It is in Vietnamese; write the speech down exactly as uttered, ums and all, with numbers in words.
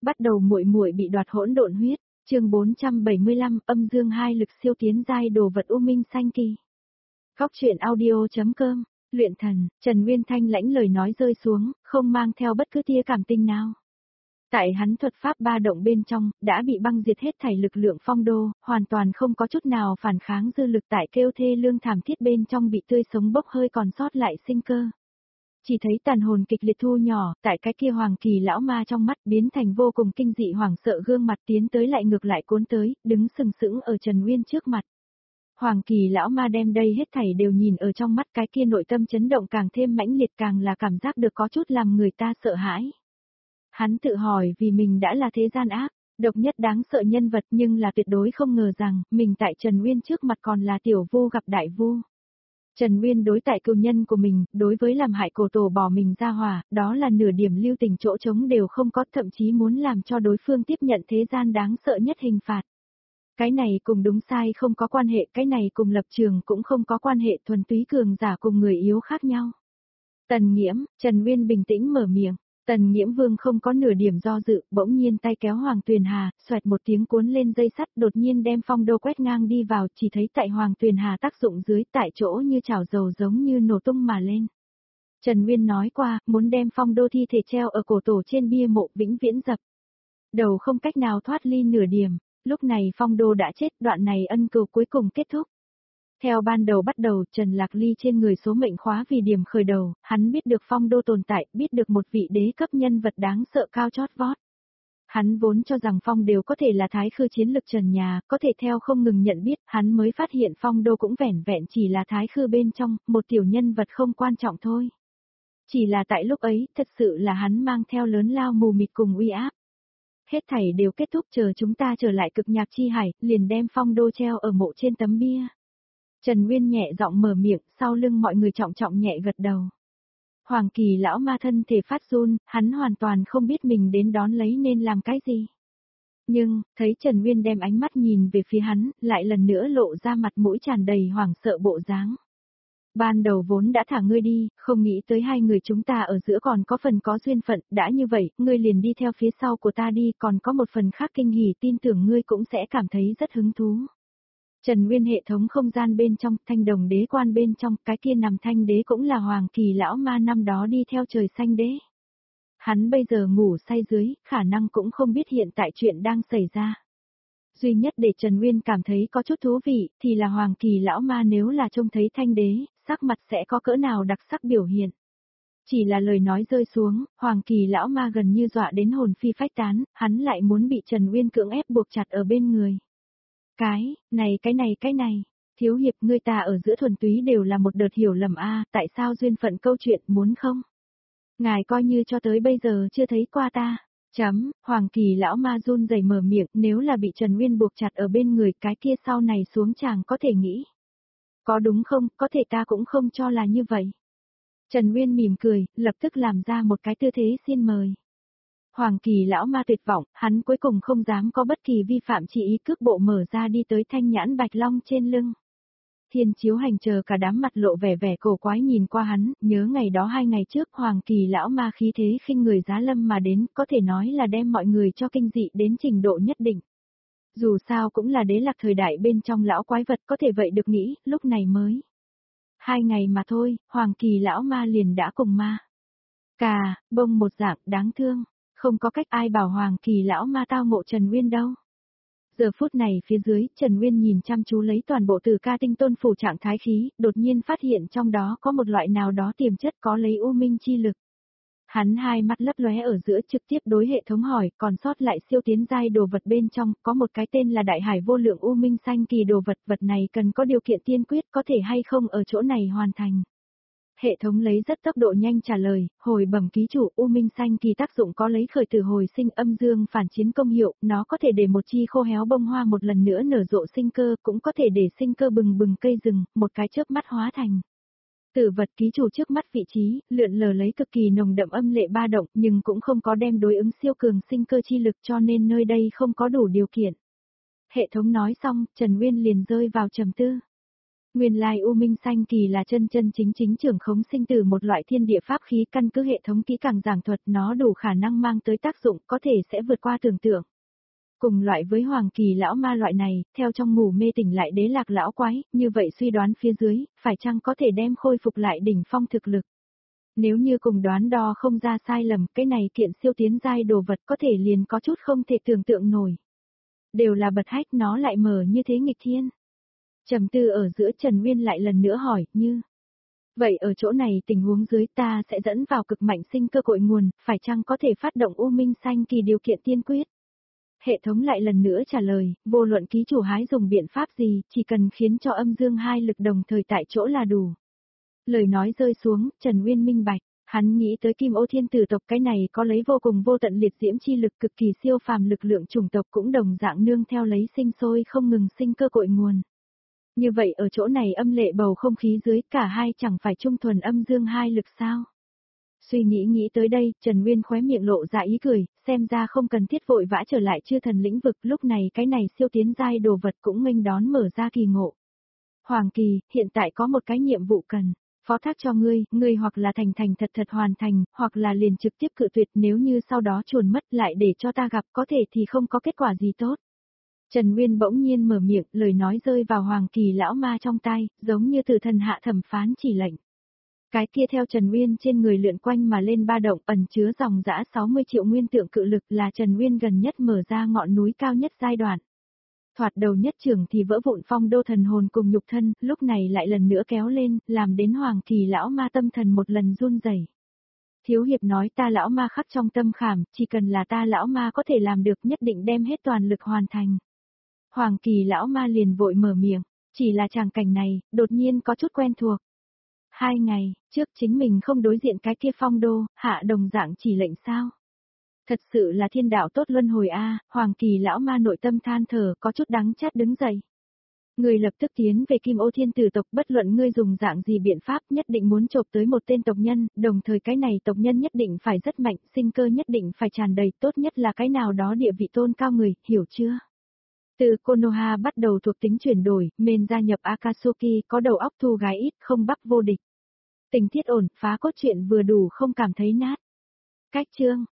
Bắt đầu muội muội bị đoạt hỗn độn huyết, chương bốn trăm bảy mươi lăm, âm dương hai lực siêu tiến giai đồ vật U Minh Sanh Kỳ. Góc truyện audio.com, luyện thần, Trần Nguyên Thanh lãnh lời nói rơi xuống, không mang theo bất cứ tia cảm tình nào. Tại hắn thuật pháp ba động bên trong, đã bị băng diệt hết thảy lực lượng phong đô, hoàn toàn không có chút nào phản kháng dư lực tại kêu thê lương thảm thiết bên trong bị tươi sống bốc hơi còn sót lại sinh cơ. Chỉ thấy tàn hồn kịch liệt thu nhỏ, tại cái kia hoàng kỳ lão ma trong mắt biến thành vô cùng kinh dị hoảng sợ gương mặt tiến tới lại ngược lại cuốn tới, đứng sừng sững ở Trần Nguyên trước mặt. Hoàng kỳ lão ma đem đây hết thảy đều nhìn ở trong mắt, cái kia nội tâm chấn động càng thêm mãnh liệt, càng là cảm giác được có chút làm người ta sợ hãi. Hắn tự hỏi vì mình đã là thế gian ác, độc nhất đáng sợ nhân vật, nhưng là tuyệt đối không ngờ rằng, mình tại Trần Nguyên trước mặt còn là tiểu vu gặp đại vu. Trần Nguyên đối tại cừu nhân của mình, đối với làm hại cổ tổ bỏ mình ra hỏa, đó là nửa điểm lưu tình chỗ trống đều không có, thậm chí muốn làm cho đối phương tiếp nhận thế gian đáng sợ nhất hình phạt. Cái này cùng đúng sai không có quan hệ, cái này cùng lập trường cũng không có quan hệ, thuần túy cường giả cùng người yếu khác nhau. Tần Nghiễm, Trần Nguyên bình tĩnh mở miệng. Tần Nghiễm Vương không có nửa điểm do dự, bỗng nhiên tay kéo Hoàng Tuyền Hà, xoẹt một tiếng cuốn lên dây sắt, đột nhiên đem phong đô quét ngang đi vào, chỉ thấy tại Hoàng Tuyền Hà tác dụng dưới, tại chỗ như chảo dầu giống như nổ tung mà lên. Trần Nguyên nói qua, muốn đem phong đô thi thể treo ở cổ tổ trên bia mộ vĩnh viễn dập. Đầu không cách nào thoát ly nửa điểm, lúc này phong đô đã chết, đoạn này ân cừu cuối cùng kết thúc. Theo ban đầu bắt đầu, Trần Lạc Ly trên người số mệnh khóa vì điểm khởi đầu, hắn biết được phong đô tồn tại, biết được một vị đế cấp nhân vật đáng sợ cao chót vót. Hắn vốn cho rằng phong đều có thể là thái khư chiến lực trần nhà, có thể theo không ngừng nhận biết, hắn mới phát hiện phong đô cũng vẻn vẹn chỉ là thái khư bên trong, một tiểu nhân vật không quan trọng thôi. Chỉ là tại lúc ấy, thật sự là hắn mang theo lớn lao mù mịt cùng uy áp. Hết thảy đều kết thúc, chờ chúng ta trở lại cực nhạc chi hải, liền đem phong đô treo ở mộ trên tấm bia. Trần Nguyên nhẹ giọng mở miệng, sau lưng mọi người trọng trọng nhẹ gật đầu. Hoàng kỳ lão ma thân thể phát run, hắn hoàn toàn không biết mình đến đón lấy nên làm cái gì. Nhưng, thấy Trần Nguyên đem ánh mắt nhìn về phía hắn, lại lần nữa lộ ra mặt mũi tràn đầy hoảng sợ bộ dáng. Ban đầu vốn đã thả ngươi đi, không nghĩ tới hai người chúng ta ở giữa còn có phần có duyên phận, đã như vậy, ngươi liền đi theo phía sau của ta đi, còn có một phần khác kinh hỉ, tin tưởng ngươi cũng sẽ cảm thấy rất hứng thú. Trần Nguyên hệ thống không gian bên trong, thanh đồng đế quan bên trong, cái kia nằm thanh đế cũng là hoàng kỳ lão ma năm đó đi theo trời xanh đế. Hắn bây giờ ngủ say dưới, khả năng cũng không biết hiện tại chuyện đang xảy ra. Duy nhất để Trần Nguyên cảm thấy có chút thú vị, thì là hoàng kỳ lão ma nếu là trông thấy thanh đế, sắc mặt sẽ có cỡ nào đặc sắc biểu hiện. Chỉ là lời nói rơi xuống, hoàng kỳ lão ma gần như dọa đến hồn phi phách tán, hắn lại muốn bị Trần Nguyên cưỡng ép buộc chặt ở bên người. Cái, này cái này cái này, thiếu hiệp ngươi ta ở giữa thuần túy đều là một đợt hiểu lầm a, tại sao duyên phận câu chuyện muốn không? Ngài coi như cho tới bây giờ chưa thấy qua ta. Chấm, Hoàng kỳ lão ma run rẩy mở miệng, nếu là bị Trần Nguyên buộc chặt ở bên người, cái kia sau này xuống chàng có thể nghĩ. Có đúng không, có thể ta cũng không cho là như vậy. Trần Nguyên mỉm cười, lập tức làm ra một cái tư thế xin mời. Hoàng kỳ lão ma tuyệt vọng, hắn cuối cùng không dám có bất kỳ vi phạm, chỉ ý cước bộ mở ra đi tới thanh nhãn bạch long trên lưng. Thiên chiếu hành chờ cả đám mặt lộ vẻ vẻ cổ quái nhìn qua hắn, nhớ ngày đó hai ngày trước hoàng kỳ lão ma khí thế khinh người giá lâm mà đến, có thể nói là đem mọi người cho kinh dị đến trình độ nhất định. Dù sao cũng là đế lạc thời đại bên trong lão quái vật, có thể vậy được nghĩ, lúc này mới. Hai ngày mà thôi, hoàng kỳ lão ma liền đã cùng ma. Cà, bông một dạng đáng thương. Không có cách ai bảo hoàng kỳ lão ma tao ngộ Trần Nguyên đâu. Giờ phút này phía dưới, Trần Nguyên nhìn chăm chú lấy toàn bộ từ ca tinh tôn phủ trạng thái khí, đột nhiên phát hiện trong đó có một loại nào đó tiềm chất có lấy u minh chi lực. Hắn hai mắt lấp lóe ở giữa trực tiếp đối hệ thống hỏi, còn sót lại siêu tiến giai đồ vật bên trong, có một cái tên là đại hải vô lượng u minh sanh kỳ đồ vật, vật này cần có điều kiện tiên quyết, có thể hay không ở chỗ này hoàn thành. Hệ thống lấy rất tốc độ nhanh trả lời, hồi bẩm ký chủ, U Minh Sanh Kỳ tác dụng có lấy khởi tử hồi sinh âm dương phản chiến công hiệu, nó có thể để một chi khô héo bông hoa một lần nữa nở rộ sinh cơ, cũng có thể để sinh cơ bừng bừng cây rừng, một cái chớp mắt hóa thành. Tử vật ký chủ trước mắt vị trí, lượn lờ lấy cực kỳ nồng đậm âm lệ ba động, nhưng cũng không có đem đối ứng siêu cường sinh cơ chi lực, cho nên nơi đây không có đủ điều kiện. Hệ thống nói xong, Trần Nguyên liền rơi vào trầm tư. Nguyên lai U Minh Sanh Kỳ là chân chân chính chính trưởng khống sinh tử một loại thiên địa pháp khí, căn cứ hệ thống kỹ càng giảng thuật nó đủ khả năng mang tới tác dụng có thể sẽ vượt qua tưởng tượng. Cùng loại với Hoàng Kỳ lão ma loại này, theo trong ngủ mê tỉnh lại đế lạc lão quái, như vậy suy đoán phía dưới, phải chăng có thể đem khôi phục lại đỉnh phong thực lực. Nếu như cùng đoán đo không ra sai lầm, cái này kiện siêu tiến giai đồ vật có thể liền có chút không thể tưởng tượng nổi. Đều là bật hách, nó lại mở như thế nghịch thiên. Trầm tư ở giữa, Trần Nguyên lại lần nữa hỏi, như. Vậy ở chỗ này tình huống dưới ta sẽ dẫn vào cực mạnh sinh cơ cội nguồn, phải chăng có thể phát động U Minh Sanh Kỳ điều kiện tiên quyết? Hệ thống lại lần nữa trả lời, vô luận ký chủ hái dùng biện pháp gì, chỉ cần khiến cho âm dương hai lực đồng thời tại chỗ là đủ. Lời nói rơi xuống, Trần Nguyên minh bạch, hắn nghĩ tới Kim Ô Thiên Tử tộc, cái này có lấy vô cùng vô tận liệt diễm chi lực cực kỳ siêu phàm lực lượng chủng tộc cũng đồng dạng nương theo lấy sinh sôi không ngừng sinh cơ cội nguồn. Như vậy ở chỗ này âm lệ bầu không khí dưới, cả hai chẳng phải trung thuần âm dương hai lực sao? Suy nghĩ nghĩ tới đây, Trần Nguyên khóe miệng lộ ra ý cười, xem ra không cần thiết vội vã trở lại chư thần lĩnh vực, lúc này cái này siêu tiến giai đồ vật cũng nghênh đón mở ra kỳ ngộ. Hoàng Kỳ, hiện tại có một cái nhiệm vụ cần phó thác cho ngươi, ngươi hoặc là thành thành thật thật hoàn thành, hoặc là liền trực tiếp cự tuyệt, nếu như sau đó chuồn mất lại để cho ta gặp có thể thì không có kết quả gì tốt. Trần Nguyên bỗng nhiên mở miệng, lời nói rơi vào Hoàng Kỳ lão ma trong tai, giống như từ thần hạ thẩm phán chỉ lệnh. Cái kia theo Trần Nguyên trên người lượn quanh mà lên ba động, ẩn chứa dòng dã sáu mươi triệu nguyên tượng cự lực, là Trần Nguyên gần nhất mở ra ngọn núi cao nhất giai đoạn. Thoạt đầu nhất trưởng thì vỡ vụn phong đô thần hồn cùng nhục thân, lúc này lại lần nữa kéo lên, làm đến Hoàng Kỳ lão ma tâm thần một lần run rẩy. Thiếu hiệp nói ta lão ma khắc trong tâm khảm, chỉ cần là ta lão ma có thể làm được, nhất định đem hết toàn lực hoàn thành. Hoàng Kỳ lão ma liền vội mở miệng, chỉ là tràng cảnh này, đột nhiên có chút quen thuộc. Hai ngày, trước chính mình không đối diện cái kia phong đô, hạ đồng dạng chỉ lệnh sao? Thật sự là thiên đạo tốt luân hồi a. Hoàng Kỳ lão ma nội tâm than thở, có chút đắng chát đứng dậy. Người lập tức tiến về Kim Ô Thiên Tử tộc, bất luận ngươi dùng dạng gì biện pháp, nhất định muốn chộp tới một tên tộc nhân, đồng thời cái này tộc nhân nhất định phải rất mạnh, sinh cơ nhất định phải tràn đầy, tốt nhất là cái nào đó địa vị tôn cao người, hiểu chưa? Từ Konoha bắt đầu thuộc tính chuyển đổi, men gia nhập Akatsuki, có đầu óc thu gái ít, không bắp vô địch. Tình tiết ổn, phá cốt truyện vừa đủ không cảm thấy nát. Cách chương